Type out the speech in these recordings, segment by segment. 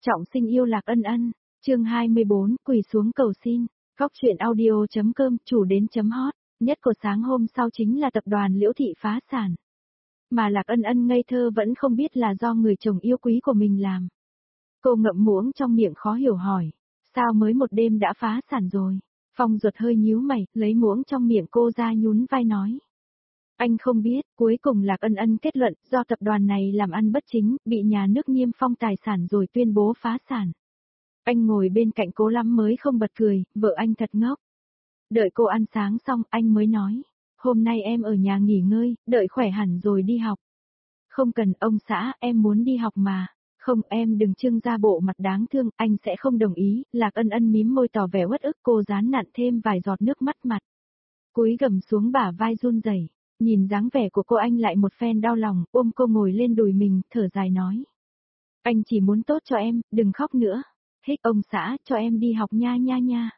Trọng sinh yêu Lạc Ân Ân, chương 24, quỳ xuống cầu xin, góc chuyện audio.com, chủ đến chấm hot, nhất của sáng hôm sau chính là tập đoàn Liễu Thị phá sản. Mà Lạc Ân Ân ngây thơ vẫn không biết là do người chồng yêu quý của mình làm. Cô ngậm muỗng trong miệng khó hiểu hỏi, sao mới một đêm đã phá sản rồi? Phong Duật hơi nhíu mày, lấy muỗng trong miệng cô ra nhún vai nói. Anh không biết, cuối cùng Lạc Ân Ân kết luận do tập đoàn này làm ăn bất chính, bị nhà nước niêm phong tài sản rồi tuyên bố phá sản. Anh ngồi bên cạnh cô lắm mới không bật cười, vợ anh thật ngốc. Đợi cô ăn sáng xong anh mới nói, hôm nay em ở nhà nghỉ ngơi, đợi khỏe hẳn rồi đi học. Không cần ông xã, em muốn đi học mà. Không, em đừng trưng ra bộ mặt đáng thương, anh sẽ không đồng ý. Lạc Ân Ân mím môi tỏ vẻ uất ức, cô dán nặn thêm vài giọt nước mắt mặt. Cúi gằm xuống bả vai run rẩy. Nhìn dáng vẻ của cô anh lại một phen đau lòng, ôm cô ngồi lên đùi mình, thở dài nói. Anh chỉ muốn tốt cho em, đừng khóc nữa. Hích ông xã, cho em đi học nha nha nha.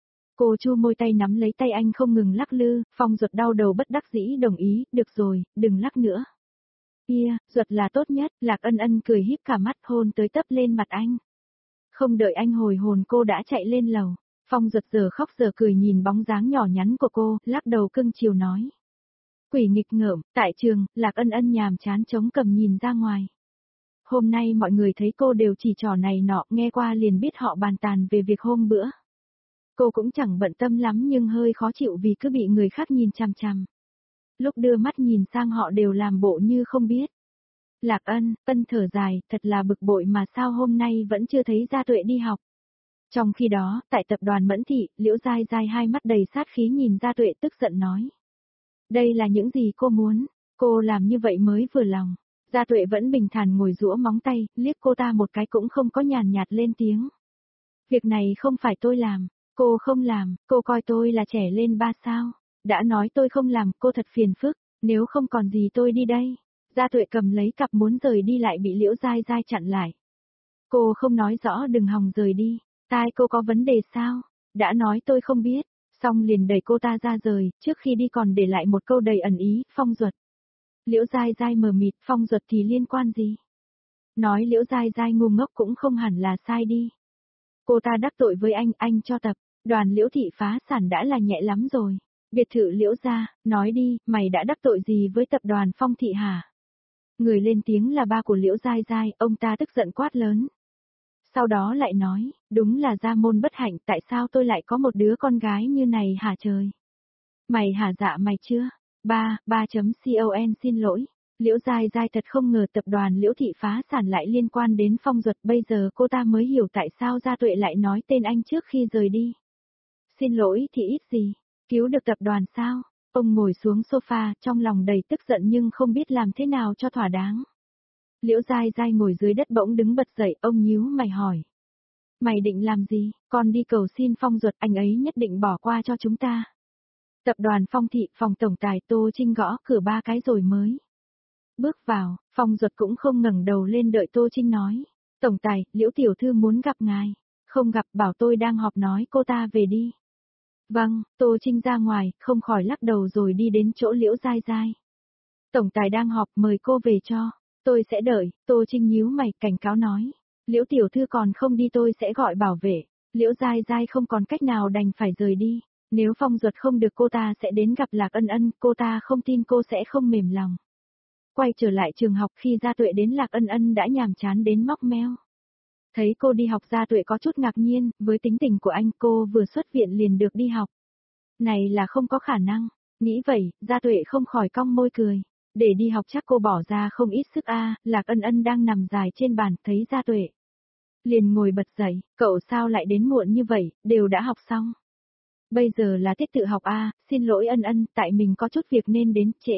Cô chu môi tay nắm lấy tay anh không ngừng lắc lư, Phong Duật đau đầu bất đắc dĩ đồng ý, được rồi, đừng lắc nữa. Kia, Duật là tốt nhất, Lạc Ân Ân cười híp cả mắt hôn tới tấp lên mặt anh. Không đợi anh hồi hồn cô đã chạy lên lầu, Phong Duật giờ khóc giờ cười nhìn bóng dáng nhỏ nhắn của cô, lắc đầu cưng chiều nói. Quỷ nghịch ngợm, tại trường, Lạc Ân Ân nhàm chán chống cằm nhìn ra ngoài. Hôm nay mọi người thấy cô đều chỉ trò này nọ, nghe qua liền biết họ bàn tàn về việc hôm bữa. Cô cũng chẳng bận tâm lắm nhưng hơi khó chịu vì cứ bị người khác nhìn chằm chằm. Lúc đưa mắt nhìn sang họ đều làm bộ như không biết. Lạc Ân thở dài, thật là bực bội mà sao hôm nay vẫn chưa thấy Gia Tuệ đi học. Trong khi đó, tại tập đoàn Mẫn Thị, Liễu Giai Giai hai mắt đầy sát khí nhìn Gia Tuệ tức giận nói. Đây là những gì cô muốn, cô làm như vậy mới vừa lòng. Gia Tuệ vẫn bình thản ngồi giũa móng tay, liếc cô ta một cái cũng không có nhàn nhạt lên tiếng. Việc này không phải tôi làm, cô không làm, cô coi tôi là trẻ lên ba sao. Đã nói tôi không làm, cô thật phiền phức, nếu không còn gì tôi đi đây. Gia Tuệ cầm lấy cặp muốn rời đi lại bị Liễu Giai Giai chặn lại. Cô không nói rõ đừng hòng rời đi, tai cô có vấn đề sao? Đã nói tôi không biết. Xong liền đẩy cô ta ra rời, trước khi đi còn để lại một câu đầy ẩn ý, Phong Duật. Liễu Giai Giai mờ mịt, Phong Duật thì liên quan gì? Nói Liễu Giai Giai ngu ngốc cũng không hẳn là sai đi. Cô ta đắc tội với anh cho tập, đoàn Liễu Thị phá sản đã là nhẹ lắm rồi. Biệt thự Liễu gia, nói đi, mày đã đắc tội gì với tập đoàn Phong Thị hả? Người lên tiếng là ba của Liễu Giai Giai, ông ta tức giận quát lớn. Sau đó lại nói, đúng là gia môn bất hạnh, tại sao tôi lại có một đứa con gái như này hả trời? Mày hả dạ mày chưa? Ba.con xin lỗi. Liễu Giai Giai thật không ngờ tập đoàn Liễu Thị phá sản lại liên quan đến Phong Duật, bây giờ cô ta mới hiểu tại sao Gia Tuệ lại nói tên anh trước khi rời đi. Xin lỗi thì ít gì, cứu được tập đoàn sao? Ông ngồi xuống sofa, trong lòng đầy tức giận nhưng không biết làm thế nào cho thỏa đáng. Liễu Giai Giai ngồi dưới đất bỗng đứng bật dậy, ông nhíu mày hỏi. Mày định làm gì, con đi cầu xin Phong Duật, anh ấy nhất định bỏ qua cho chúng ta. Tập đoàn Phong Thị, phòng tổng tài Tô Trinh gõ cửa 3 cái rồi mới bước vào, Phong Duật cũng không ngẩng đầu lên đợi Tô Trinh nói. Tổng tài, Liễu tiểu thư muốn gặp ngài. Không gặp, bảo tôi đang họp nói cô ta về đi. Vâng, Tô Trinh ra ngoài, không khỏi lắc đầu rồi đi đến chỗ Liễu Giai Giai. Tổng tài đang họp, mời cô về cho. Tôi sẽ đợi, Tô Trinh nhíu mày, cảnh cáo nói. Liễu tiểu thư còn không đi tôi sẽ gọi bảo vệ. Liễu Giai Giai không còn cách nào đành phải rời đi. Nếu Phong Duật không được cô ta sẽ đến gặp Lạc Ân Ân, cô ta không tin cô sẽ không mềm lòng. Quay trở lại trường học khi Gia Tuệ đến Lạc Ân Ân đã nhàm chán đến móc meo. Thấy cô đi học Gia Tuệ có chút ngạc nhiên, với tính tình của anh cô vừa xuất viện liền được đi học. Này là không có khả năng, nghĩ vậy, Gia Tuệ không khỏi cong môi cười. Để đi học chắc cô bỏ ra không ít sức Lạc Ân Ân đang nằm dài trên bàn thấy Gia Tuệ. Liền ngồi bật dậy, cậu sao lại đến muộn như vậy, đều đã học xong. Bây giờ là tiết tự học xin lỗi Ân Ân, tại mình có chút việc nên đến trễ.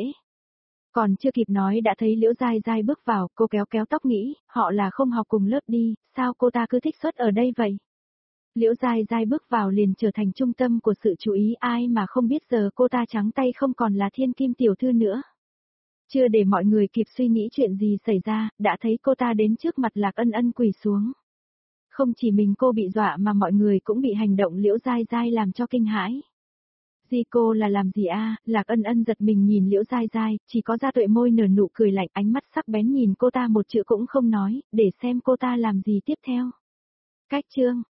Còn chưa kịp nói đã thấy Liễu Giai Giai bước vào, cô kéo kéo tóc nghĩ, họ là không học cùng lớp đi, sao cô ta cứ thích xuất ở đây vậy? Liễu Giai Giai bước vào liền trở thành trung tâm của sự chú ý, ai mà không biết giờ cô ta trắng tay không còn là thiên kim tiểu thư nữa. Chưa để mọi người kịp suy nghĩ chuyện gì xảy ra, đã thấy cô ta đến trước mặt Lạc Ân Ân quỳ xuống. Không chỉ mình cô bị dọa mà mọi người cũng bị hành động Liễu Giai Giai làm cho kinh hãi. Gì cô là làm gì Lạc Ân Ân giật mình nhìn Liễu Giai Giai, chỉ có Gia Tuệ môi nở nụ cười lạnh, ánh mắt sắc bén nhìn cô ta một chữ cũng không nói, để xem cô ta làm gì tiếp theo. Cách chương